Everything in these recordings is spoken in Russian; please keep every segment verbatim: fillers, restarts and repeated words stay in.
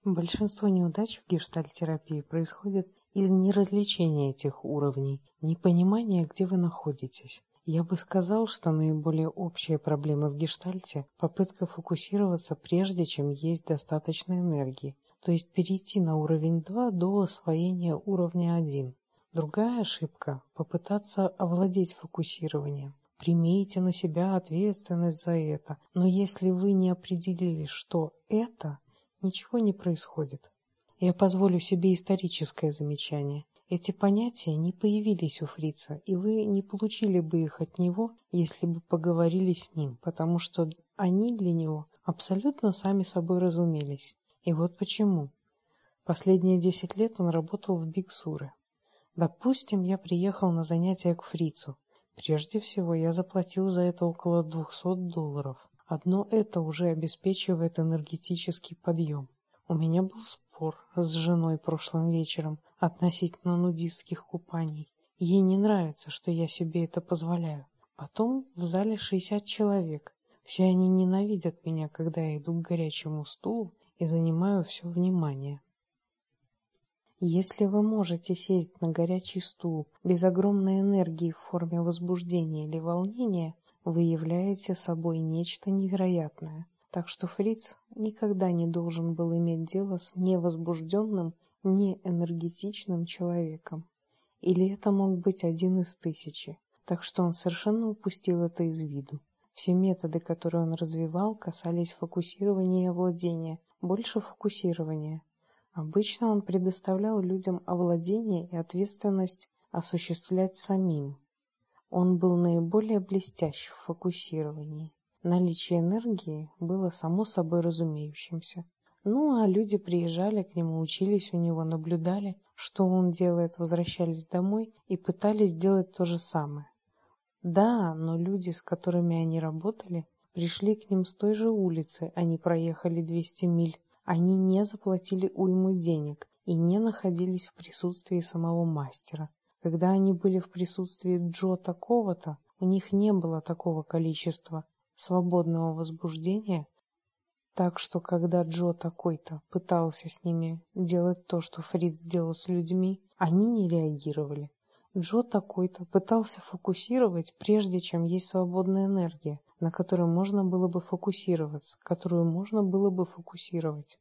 Большинство неудач в гештальт-терапии происходит из неразличения этих уровней, непонимания, где вы находитесь. Я бы сказал, что наиболее общая проблема в гештальте – попытка фокусироваться прежде, чем есть достаточно энергии, то есть перейти на уровень два до освоения уровня один. Другая ошибка – попытаться овладеть фокусированием. Примите на себя ответственность за это, но если вы не определили, что это, ничего не происходит. Я позволю себе историческое замечание. Эти понятия не появились у Фрица, и вы не получили бы их от него, если бы поговорили с ним, потому что они для него абсолютно сами собой разумелись. И вот почему. Последние десять лет он работал в Биг Суре. Допустим, я приехал на занятия к Фрицу. Прежде всего, я заплатил за это около двухсот долларов. Одно это уже обеспечивает энергетический подъем. У меня был спор с женой прошлым вечером относительно нудистских купаний. Ей не нравится, что я себе это позволяю. Потом в зале шестьдесят человек. Все они ненавидят меня, когда я иду к горячему стулу и занимаю все внимание. Если вы можете сесть на горячий стул без огромной энергии в форме возбуждения или волнения, вы являете собой нечто невероятное. Так что Фриц никогда не должен был иметь дело с невозбужденным, неэнергетичным человеком. Или это мог быть один из тысячи. Так что он совершенно упустил это из виду. Все методы, которые он развивал, касались фокусирования и овладения, больше фокусирования. Обычно он предоставлял людям овладение и ответственность осуществлять самим. Он был наиболее блестящ в фокусировании. Наличие энергии было само собой разумеющимся. Ну, а люди приезжали к нему, учились у него, наблюдали, что он делает, возвращались домой и пытались делать то же самое. Да, но люди, с которыми они работали, пришли к ним с той же улицы, они проехали двести миль. Они не заплатили уйму денег и не находились в присутствии самого мастера. Когда они были в присутствии Джо такого-то, у них не было такого количества свободного возбуждения, так что когда Джо такой-то пытался с ними делать то, что Фриц делал с людьми, они не реагировали. Джо такой-то пытался фокусировать, прежде чем есть свободная энергия, на которую можно было бы фокусироваться, которую можно было бы фокусировать.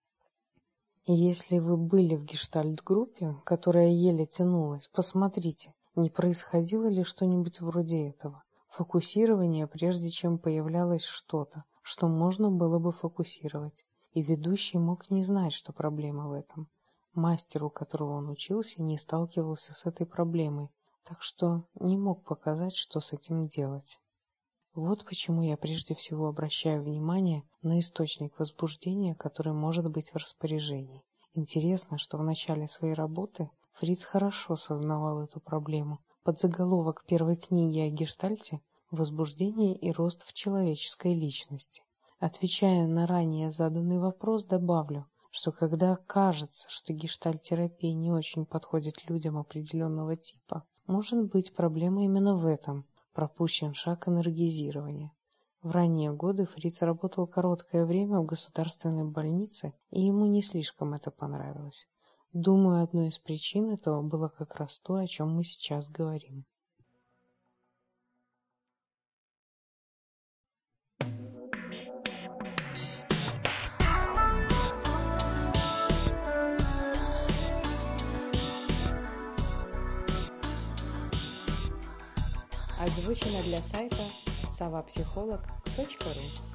Если вы были в гештальт-группе, которая еле тянулась, посмотрите, не происходило ли что-нибудь вроде этого. Фокусирование, прежде чем появлялось что-то, что можно было бы фокусировать. И ведущий мог не знать, что проблема в этом. Мастер, у которого он учился, не сталкивался с этой проблемой, так что не мог показать, что с этим делать. Вот почему я прежде всего обращаю внимание на источник возбуждения, который может быть в распоряжении. Интересно, что в начале своей работы Фриц хорошо сознавал эту проблему. Подзаголовок первой книги о гештальте «Возбуждение и рост в человеческой личности». Отвечая на ранее заданный вопрос, добавлю, что когда кажется, что гештальт-терапия не очень подходит людям определенного типа, может быть проблема именно в этом. Пропущен шаг энергизирования. В ранние годы Фриц работал короткое время в государственной больнице, и ему не слишком это понравилось. Думаю, одной из причин этого было как раз то, о чем мы сейчас говорим. Озвучено для сайта совапсихолог точка ру.